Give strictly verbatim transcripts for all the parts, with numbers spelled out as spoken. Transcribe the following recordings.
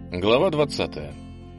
Глава двадцатая.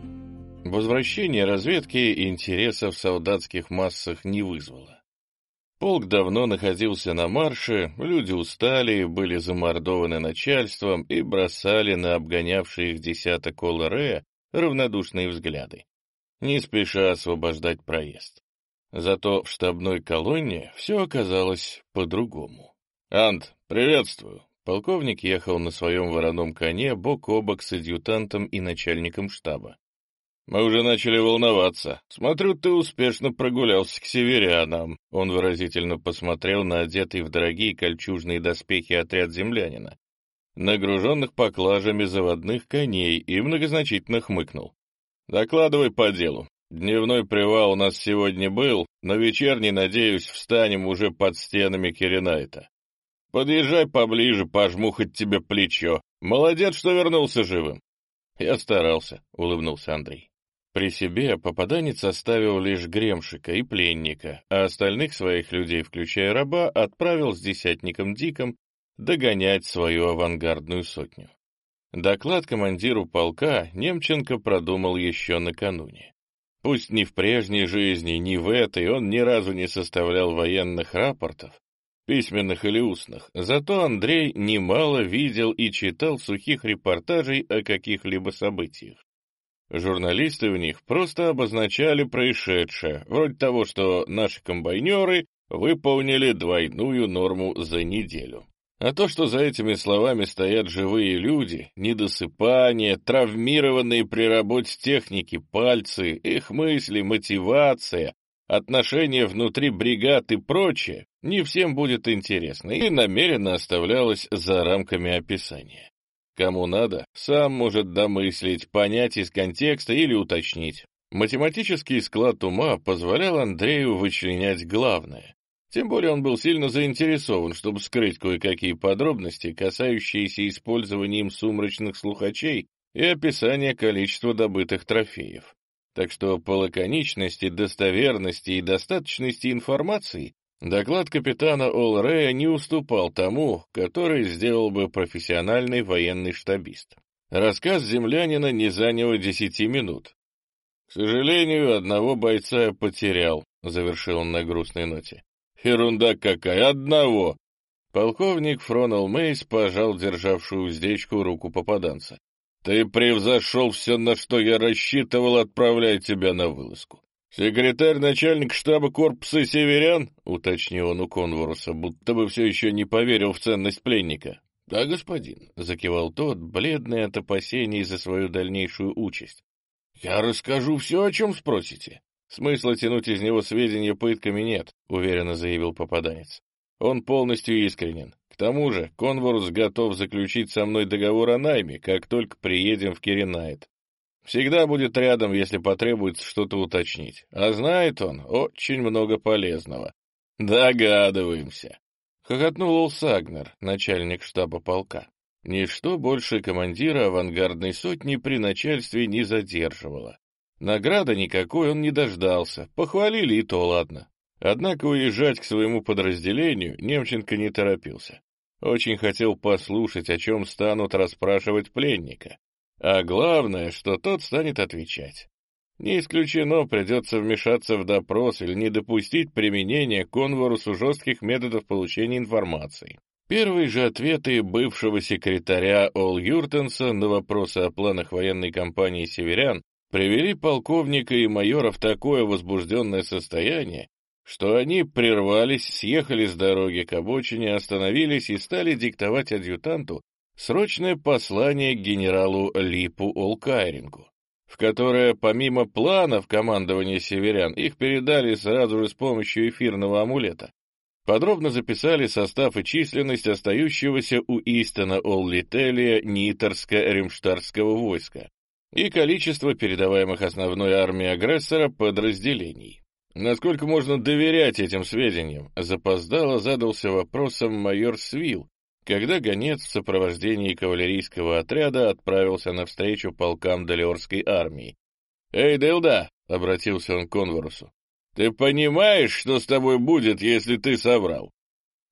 Возвращение разведки интереса в солдатских массах не вызвало. Полк давно находился на марше, люди устали, были замордованы начальством и бросали на обгонявшие их десяток ОЛРЭ равнодушные взгляды, не спеша освобождать проезд. Зато в штабной колонне все оказалось по-другому. «Ант, приветствую!» Полковник ехал на своем вороном коне бок о бок с адъютантом и начальником штаба. «Мы уже начали волноваться. Смотрю, ты успешно прогулялся к северянам». Он выразительно посмотрел на одетый в дорогие кольчужные доспехи отряд землянина, нагруженных поклажами заводных коней, и многозначительно хмыкнул. «Докладывай по делу. Дневной привал у нас сегодня был, но вечерний, надеюсь, встанем уже под стенами Киренайта. Подъезжай поближе, пожму хоть тебе плечо. Молодец, что вернулся живым». «Я старался», — улыбнулся Андрей. При себе попаданец оставил лишь Гремшика и пленника, а остальных своих людей, включая раба, отправил с десятником Диком догонять свою авангардную сотню. Доклад командиру полка Немченко продумал еще накануне. Пусть ни в прежней жизни, ни в этой он ни разу не составлял военных рапортов, письменных или устных, зато Андрей немало видел и читал сухих репортажей о каких-либо событиях. Журналисты в них просто обозначали происшедшее, вроде того, что наши комбайнеры выполнили двойную норму за неделю. А то, что за этими словами стоят живые люди, недосыпание, травмированные при работе техники пальцы, их мысли, мотивация, отношения внутри бригад и прочее, не всем будет интересно и намеренно оставлялось за рамками описания. Кому надо, сам может домыслить, понять из контекста или уточнить. Математический склад ума позволял Андрею вычленять главное. Тем более он был сильно заинтересован, чтобы скрыть кое-какие подробности, касающиеся использования им сумрачных слухачей и описания количества добытых трофеев. Так что по лаконичности, достоверности и достаточности информации доклад капитана ОЛРЭ не уступал тому, который сделал бы профессиональный военный штабист. Рассказ землянина не занял десяти минут. «К сожалению, одного бойца я потерял», — завершил он на грустной ноте. «Ерунда какая! Одного!» Полковник Фронал Мейс пожал державшую уздечку руку попаданца. «Ты превзошел все, на что я рассчитывал, отправляя тебя на вылазку. Секретарь начальник штаба корпуса северян?» — уточнил он у Конворуса, будто бы все еще не поверил в ценность пленника. «Да, господин», — закивал тот, бледный от опасений за свою дальнейшую участь. «Я расскажу все, о чем спросите». «Смысла тянуть из него сведения пытками нет», — уверенно заявил попаданец. «Он полностью искренен. К тому же Конворус готов заключить со мной договор о найме, как только приедем в Киренайт. Всегда будет рядом, если потребуется что-то уточнить. А знает он очень много полезного». «Догадываемся», — хохотнул Олсагнер, начальник штаба полка. Ничто больше командира авангардной сотни при начальстве не задерживало. Награды никакой он не дождался, похвалили и то ладно. Однако уезжать к своему подразделению Немченко не торопился. Очень хотел послушать, о чем станут расспрашивать пленника. А главное, что тот станет отвечать. Не исключено, придется вмешаться в допрос или не допустить применения Конворусу жестких методов получения информации. Первые же ответы бывшего секретаря Ол Юртенса на вопросы о планах военной кампании северян привели полковника и майора в такое возбужденное состояние, что они прервались, съехали с дороги к обочине, остановились и стали диктовать адъютанту срочное послание к генералу Липу Олкайрингу, в которое, помимо планов командования северян, их передали сразу же с помощью эфирного амулета. Подробно записали состав и численность остающегося у Истона Оллителия Нитерско-Римштадтского войска и количество передаваемых основной армии агрессора подразделений. Насколько можно доверять этим сведениям, запоздало задался вопросом майор Свил, когда гонец в сопровождении кавалерийского отряда отправился навстречу полкам Далиорской армии. «Эй, Дылда!» — обратился он к Конворусу. «Ты понимаешь, что с тобой будет, если ты соврал?»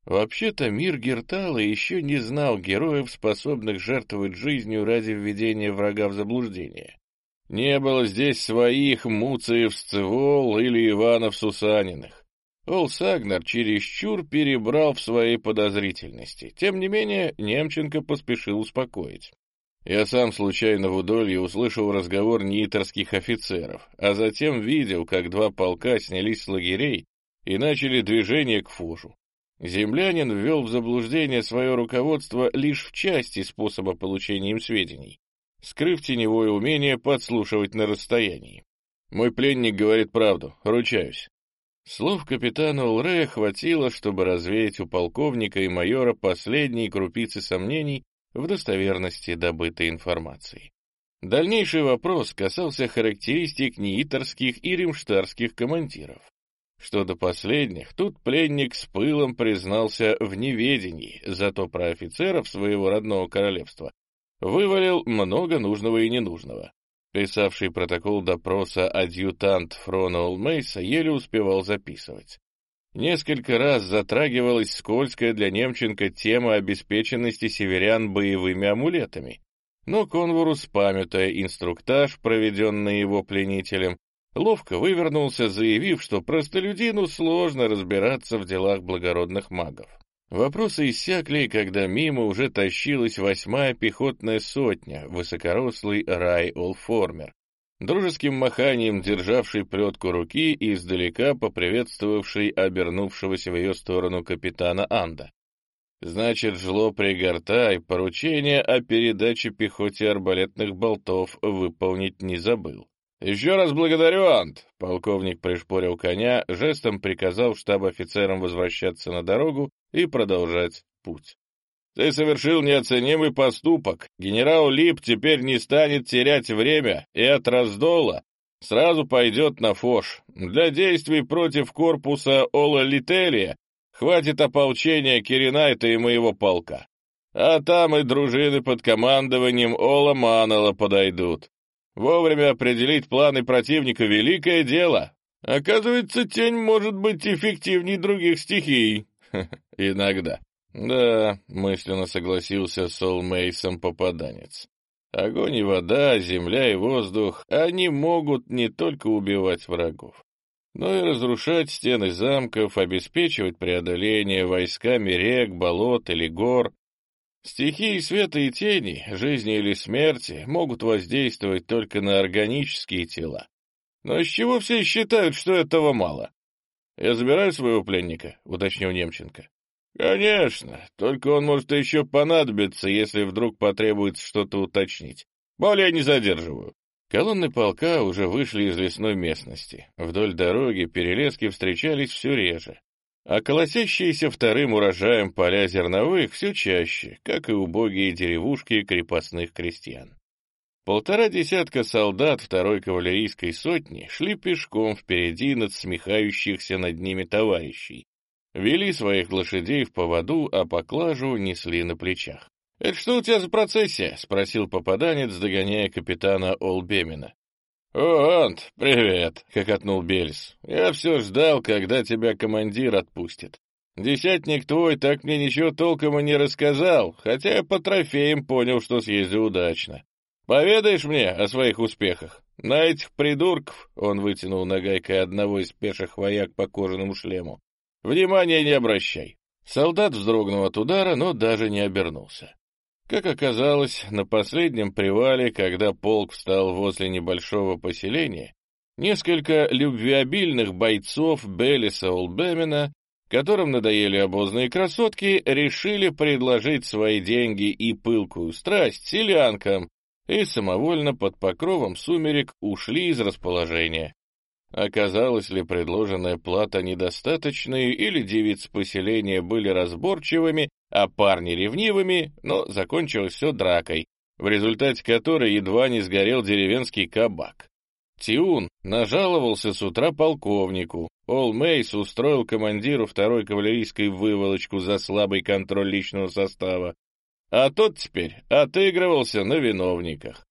Вообще-то мир Гертала еще не знал героев, способных жертвовать жизнью ради введения врага в заблуждение. Не было здесь своих Муциев-Сцевол или Иванов-Сусаниных. Ол Сагнер чересчур перебрал в своей подозрительности. Тем не менее, Немченко поспешил успокоить. Я сам случайно в Удолье услышал разговор нииторских офицеров, а затем видел, как два полка снялись с лагерей и начали движение к Фожу. Землянин ввел в заблуждение свое руководство лишь в части способа получения им сведений, скрыв теневое умение подслушивать на расстоянии. Мой пленник говорит правду, ручаюсь. Слов капитана Улрея хватило, чтобы развеять у полковника и майора последние крупицы сомнений в достоверности добытой информации. Дальнейший вопрос касался характеристик нииторских и римштарских командиров. Что до последних, тут пленник с пылом признался в неведении, зато про офицеров своего родного королевства вывалил много нужного и ненужного. Писавший протокол допроса адъютант Фрона Олмейса еле успевал записывать. Несколько раз затрагивалась скользкая для Немченко тема обеспеченности северян боевыми амулетами, но Конворус, памятуя инструктаж, проведенный его пленителем, ловко вывернулся, заявив, что простолюдину сложно разбираться в делах благородных магов. Вопросы иссякли, когда мимо уже тащилась восьмая пехотная сотня, высокорослый Рай Олформер, дружеским маханием державший плетку руки и издалека поприветствовавший обернувшегося в ее сторону капитана Анда. Значит, жлоб Регортай поручение о передаче пехоте арбалетных болтов выполнить не забыл. «Еще раз благодарю, Анд!» — полковник пришпорил коня, жестом приказал штаб-офицерам возвращаться на дорогу и продолжать путь. «Ты совершил неоценимый поступок. Генерал Лип теперь не станет терять время и от раздола сразу пойдет на Фош. Для действий против корпуса Ола Лителия хватит ополчения Киренайта и моего полка. А там и дружины под командованием Ола Маннелла подойдут. Вовремя определить планы противника — великое дело. Оказывается, тень может быть эффективнее других стихий. Иногда. Да, мысленно согласился с Олмейсом попаданец. Огонь и вода, земля и воздух, они могут не только убивать врагов, но и разрушать стены замков, обеспечивать преодоление войсками рек, болот или гор. Стихии света и тени, жизни или смерти могут воздействовать только на органические тела. Но с чего все считают, что этого мало? «Я забираю своего пленника», — уточнил Немченко. «Конечно, только он может еще понадобиться, если вдруг потребуется что-то уточнить. Более не задерживаю». Колонны полка уже вышли из лесной местности. Вдоль дороги перелески встречались все реже, а колосящиеся вторым урожаем поля зерновых все чаще, как и убогие деревушки крепостных крестьян. Полтора десятка солдат второй кавалерийской сотни шли пешком впереди надсмехающихся над ними товарищей, вели своих лошадей в поводу, а поклажу несли на плечах. «Это что у тебя за процессия?» — спросил попаданец, догоняя капитана Олбемена. «О, Ант, привет!» — хохотнул Бельс. «Я все ждал, когда тебя командир отпустит. Десятник твой так мне ничего толком и не рассказал, хотя я по трофеям понял, что съездил удачно. Поведаешь мне о своих успехах? На этих придурков, — он вытянул нагайкой одного из пеших вояк по кожаному шлему, — внимания не обращай». Солдат вздрогнул от удара, но даже не обернулся. Как оказалось, на последнем привале, когда полк встал возле небольшого поселения, несколько любвеобильных бойцов Белиса Олбемена, которым надоели обозные красотки, решили предложить свои деньги и пылкую страсть селянкам и самовольно под покровом сумерек ушли из расположения. Оказалось ли предложенная плата недостаточной, или девицы поселения были разборчивыми, а парни ревнивыми, но закончилось все дракой, в результате которой едва не сгорел деревенский кабак. Тиун нажаловался с утра полковнику, Олмейс устроил командиру второй кавалерийской выволочку за слабый контроль личного состава, а тот теперь отыгрывался на виновниках.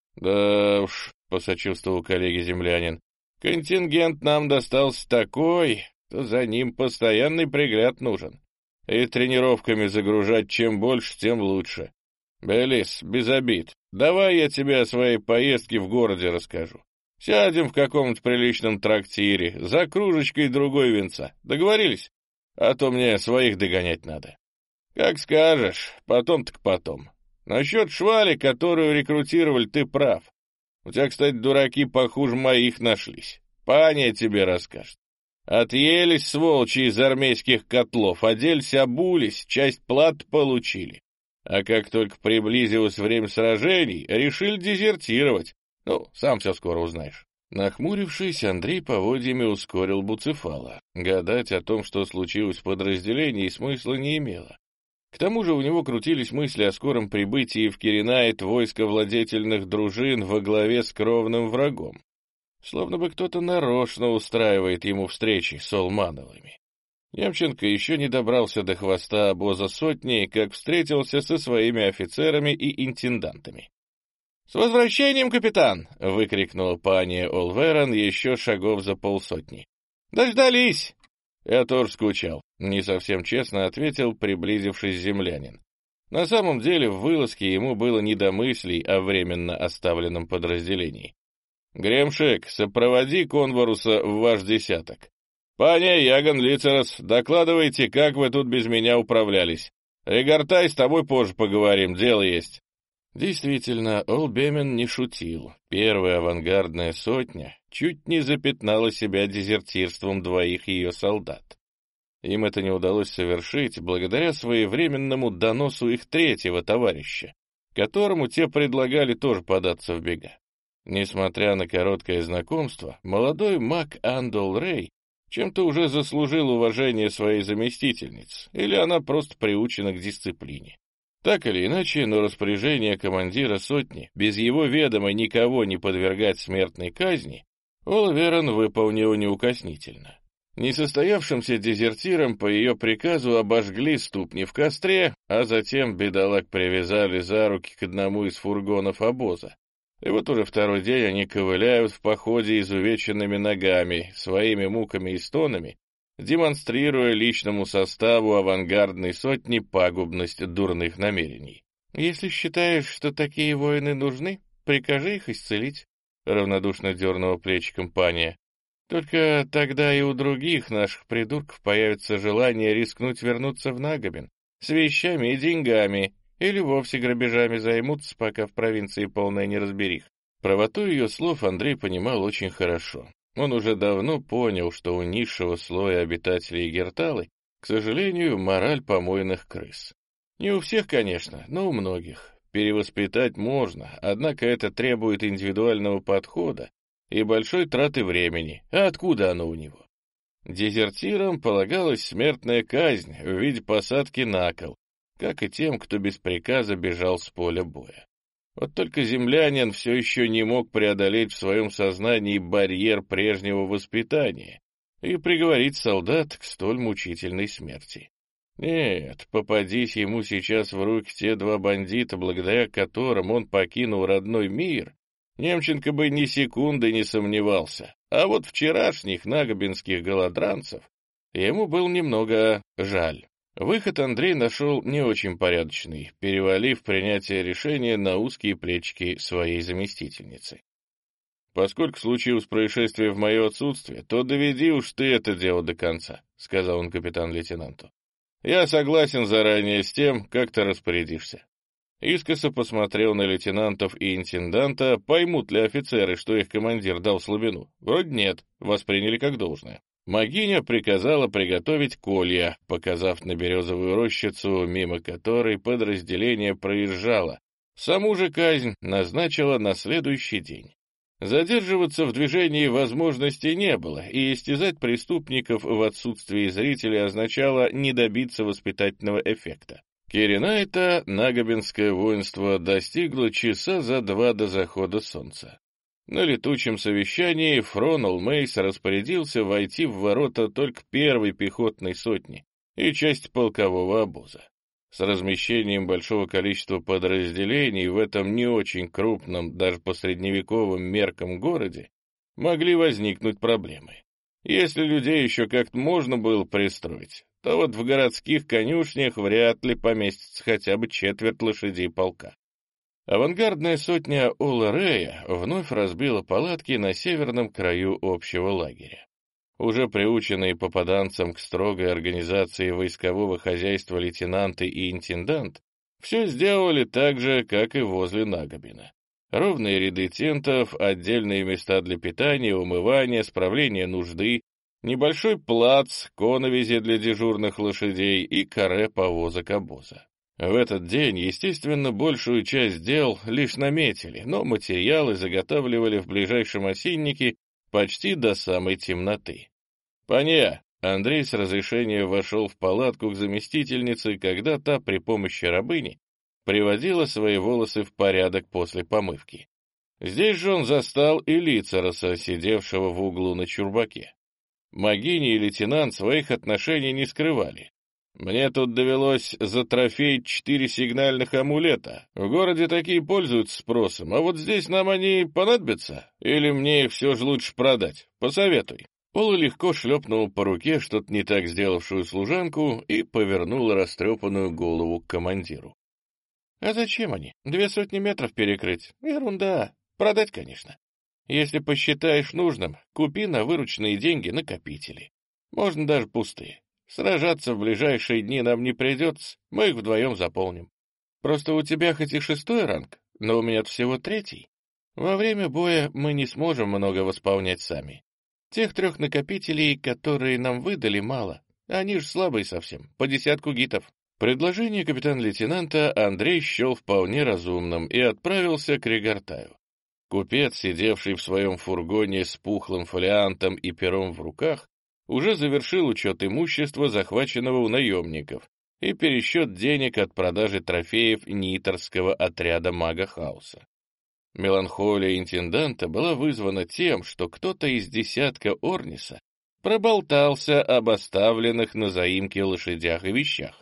«Да уж», — посочувствовал коллеге-землянин, — «контингент нам достался такой, что за ним постоянный пригляд нужен. И тренировками загружать чем больше, тем лучше. Белис, без обид, давай я тебе о своей поездке в городе расскажу. Сядем в каком-то приличном трактире, за кружечкой другой винца. Договорились? А то мне своих догонять надо. Как скажешь, потом так потом. Насчет швали, которую рекрутировали, ты прав. У тебя, кстати, дураки похуже моих нашлись. Паня тебе расскажет. Отъелись, сволочи, из армейских котлов, оделись, обулись, часть плат получили. А как только приблизилось время сражений, решили дезертировать. Ну, сам все скоро узнаешь. Нахмурившись, Андрей поводьями ускорил Буцефала. Гадать о том, что случилось в подразделении, смысла не имело. К тому же у него крутились мысли о скором прибытии в Киренайт войска владетельных дружин во главе с кровным врагом. Словно бы кто-то нарочно устраивает ему встречи с Олмановыми. Немченко еще не добрался до хвоста обоза сотни, как встретился со своими офицерами и интендантами. «С возвращением, капитан!» — выкрикнула пани Олверон еще шагов за полсотни. «Дождались!» «Я тоже скучал», — не совсем честно ответил приблизившись землянин. На самом деле в вылазке ему было не до мыслей о временно оставленном подразделении. «Гремшик, сопроводи Конваруса в ваш десяток. Паня Яган Лицерос, докладывайте, как вы тут без меня управлялись. Регартай, с тобой позже поговорим, дело есть». Действительно, Олбемен не шутил. Первая авангардная сотня чуть не запятнала себя дезертирством двоих ее солдат. Им это не удалось совершить благодаря своевременному доносу их третьего товарища, которому те предлагали тоже податься в бега. Несмотря на короткое знакомство, молодой маг Андол Рей чем-то уже заслужил уважение своей заместительницы, или она просто приучена к дисциплине. Так или иначе, но распоряжение командира сотни без его ведома никого не подвергать смертной казни Олверон выполнил неукоснительно. Несостоявшимся дезертирам по ее приказу обожгли ступни в костре, а затем бедолаг привязали за руки к одному из фургонов обоза. И вот уже второй день они ковыляют в походе изувеченными ногами, своими муками и стонами, демонстрируя личному составу авангардной сотни пагубность дурных намерений. «Если считаешь, что такие воины нужны, прикажи их исцелить», — равнодушно дернула плечиком паня. «Только тогда и у других наших придурков появится желание рискнуть вернуться в Нагобин с вещами и деньгами, или вовсе грабежами займутся, пока в провинции полная неразберих». Правоту ее слов Андрей понимал очень хорошо. Он уже давно понял, что у низшего слоя обитателей Герталы, к сожалению, мораль помойных крыс. Не у всех, конечно, но у многих. Перевоспитать можно, однако это требует индивидуального подхода и большой траты времени. А откуда оно у него? Дезертирам полагалась смертная казнь в виде посадки на кол, как и тем, кто без приказа бежал с поля боя. Вот только землянин все еще не мог преодолеть в своем сознании барьер прежнего воспитания и приговорить солдат к столь мучительной смерти. Нет, попадись ему сейчас в руки те два бандита, благодаря которым он покинул родной мир, Немченко бы ни секунды не сомневался, а вот вчерашних нагобинских голодранцев ему был немного жаль. Выход Андрей нашел не очень порядочный, перевалив принятие решения на узкие плечики своей заместительницы. «Поскольку случилось происшествие в мое отсутствие, то доведи уж ты это дело до конца», — сказал он капитан-лейтенанту. «Я согласен заранее с тем, как ты распорядишься». Искоса посмотрел на лейтенантов и интенданта, поймут ли офицеры, что их командир дал слабину. Вроде нет, восприняли как должное. Магиня приказала приготовить колья, показав на березовую рощицу, мимо которой подразделение проезжало. Саму же казнь назначила на следующий день. Задерживаться в движении возможности не было, и истязать преступников в отсутствии зрителей означало не добиться воспитательного эффекта. Киренайта нагобинское воинство достигло часа за два до захода солнца. На летучем совещании Фронал Мейс распорядился войти в ворота только первой пехотной сотни и часть полкового обоза. С размещением большого количества подразделений в этом не очень крупном, даже по средневековым меркам городе, могли возникнуть проблемы. Если людей еще как-то можно было пристроить, то вот в городских конюшнях вряд ли поместится хотя бы четверть лошадей полка. Авангардная сотня Ола Рея вновь разбила палатки на северном краю общего лагеря. Уже приученные попаданцам к строгой организации войскового хозяйства лейтенанты и интендант все сделали так же, как и возле Нагобина. Ровные ряды тентов, отдельные места для питания, умывания, справления нужды, небольшой плац, коновизи для дежурных лошадей и каре повозок обоза. В этот день, естественно, большую часть дел лишь наметили, но материалы заготавливали в ближайшем осиннике почти до самой темноты. «Паня!» Андрей с разрешения вошел в палатку к заместительнице, когда та при помощи рабыни приводила свои волосы в порядок после помывки. Здесь же он застал и Лицароса, сидевшего в углу на чурбаке. Магини и лейтенант своих отношений не скрывали. «Мне тут довелось затрофеить четыре сигнальных амулета. В городе такие пользуются спросом, а вот здесь нам они понадобятся? Или мне их все же лучше продать? Посоветуй». Ола легко шлепнул по руке что-то не так сделавшую служанку и повернул растрепанную голову к командиру. «А зачем они? Две сотни метров перекрыть? Ерунда. Продать, конечно. Если посчитаешь нужным, купи на вырученные деньги накопители. Можно даже пустые. Сражаться в ближайшие дни нам не придется, мы их вдвоем заполним. Просто у тебя хоть и шестой ранг, но у меня всего третий. Во время боя мы не сможем много восполнять сами. Тех трех накопителей, которые нам выдали, мало. Они же слабые совсем, по десятку гитов». Предложение капитан-лейтенанта Андрей счел вполне разумным и отправился к Регартаю. Купец, сидевший в своем фургоне с пухлым фолиантом и пером в руках, уже завершил учет имущества, захваченного у наемников, и пересчет денег от продажи трофеев ниторского отряда мага хаоса. Меланхолия интенданта была вызвана тем, что кто-то из десятка Орниса проболтался об оставленных на заимке лошадях и вещах.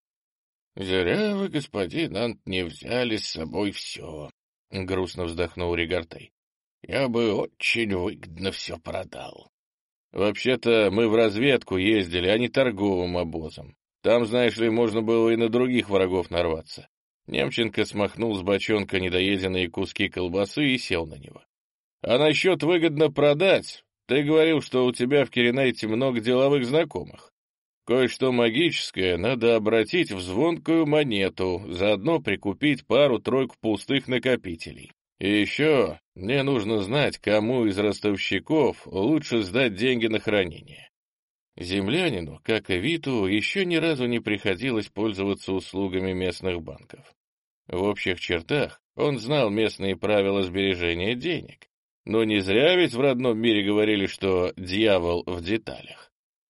«Зря вы, господин Ант, не взяли с собой все», — грустно вздохнул Регартай. «Я бы очень выгодно все продал». «Вообще-то мы в разведку ездили, а не торговым обозом. Там, знаешь ли, можно было и на других врагов нарваться». Немченко смахнул с бочонка недоеденные куски колбасы и сел на него. «А насчет выгодно продать, ты говорил, что у тебя в Киренайте много деловых знакомых. Кое-что магическое надо обратить в звонкую монету, заодно прикупить пару-тройку пустых накопителей. И еще мне нужно знать, кому из ростовщиков лучше сдать деньги на хранение». Землянину, как и Виту, еще ни разу не приходилось пользоваться услугами местных банков. В общих чертах он знал местные правила сбережения денег. Но не зря ведь в родном мире говорили, что дьявол в деталях.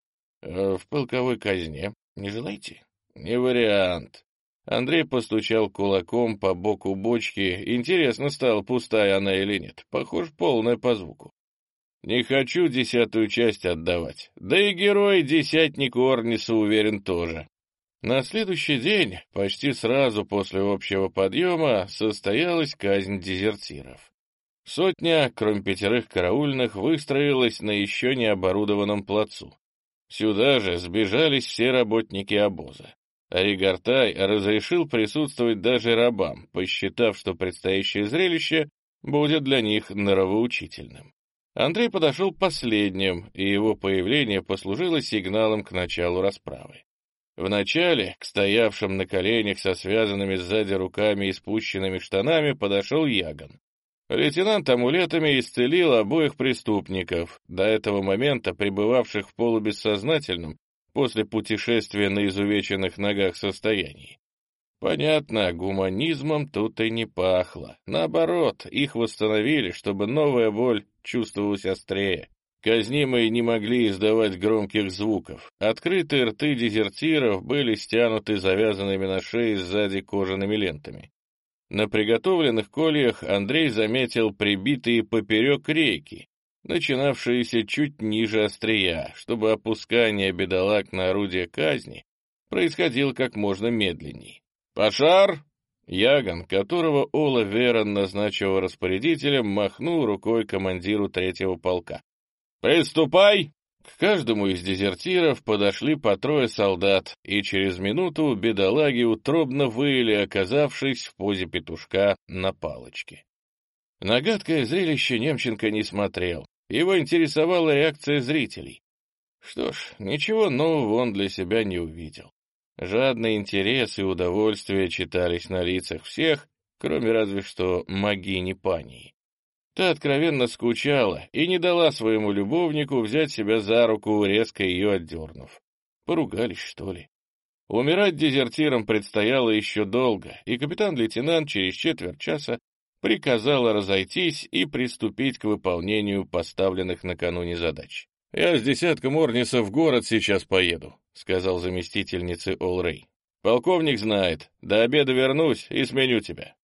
«В полковой казне не желаете?» «Не вариант». Андрей постучал кулаком по боку бочки. Интересно стало, пустая она или нет. Похоже, полная по звуку. «Не хочу десятую часть отдавать. Да и герой десятник Орниса, уверен, тоже». На следующий день, почти сразу после общего подъема, состоялась казнь дезертиров. Сотня, кроме пятерых караульных, выстроилась на еще не оборудованном плацу. Сюда же сбежались все работники обоза. А Регартай разрешил присутствовать даже рабам, посчитав, что предстоящее зрелище будет для них нравоучительным. Андрей подошел последним, и его появление послужило сигналом к началу расправы. Вначале к стоявшим на коленях со связанными сзади руками и спущенными штанами подошел Яган. Лейтенант амулетами исцелил обоих преступников, до этого момента пребывавших в полубессознательном после путешествия на изувеченных ногах состоянии. Понятно, гуманизмом тут и не пахло. Наоборот, их восстановили, чтобы новая боль чувствовалась острее. Казнимые не могли издавать громких звуков. Открытые рты дезертиров были стянуты завязанными на шее сзади кожаными лентами. На приготовленных кольях Андрей заметил прибитые поперек рейки, начинавшиеся чуть ниже острия, чтобы опускание бедолаг на орудие казни происходило как можно медленней. «Пожар!» Яган, которого Ола Верон назначил распорядителем, махнул рукой командиру третьего полка. «Приступай!» К каждому из дезертиров подошли по трое солдат, и через минуту бедолаги утробно выли, оказавшись в позе петушка на палочке. На гадкое зрелище Немченко не смотрел, его интересовала реакция зрителей. Что ж, ничего нового он для себя не увидел. Жадный интерес и удовольствие читались на лицах всех, кроме разве что Магини Пании. Та откровенно скучала и не дала своему любовнику взять себя за руку, резко ее отдернув. Поругались, что ли? Умирать дезертирам предстояло еще долго, и капитан-лейтенант через четверть часа приказала разойтись и приступить к выполнению поставленных накануне задач. «Я с десятком орнисов в город сейчас поеду», — сказал заместительнице Олрей. «Полковник знает. До обеда вернусь и сменю тебя».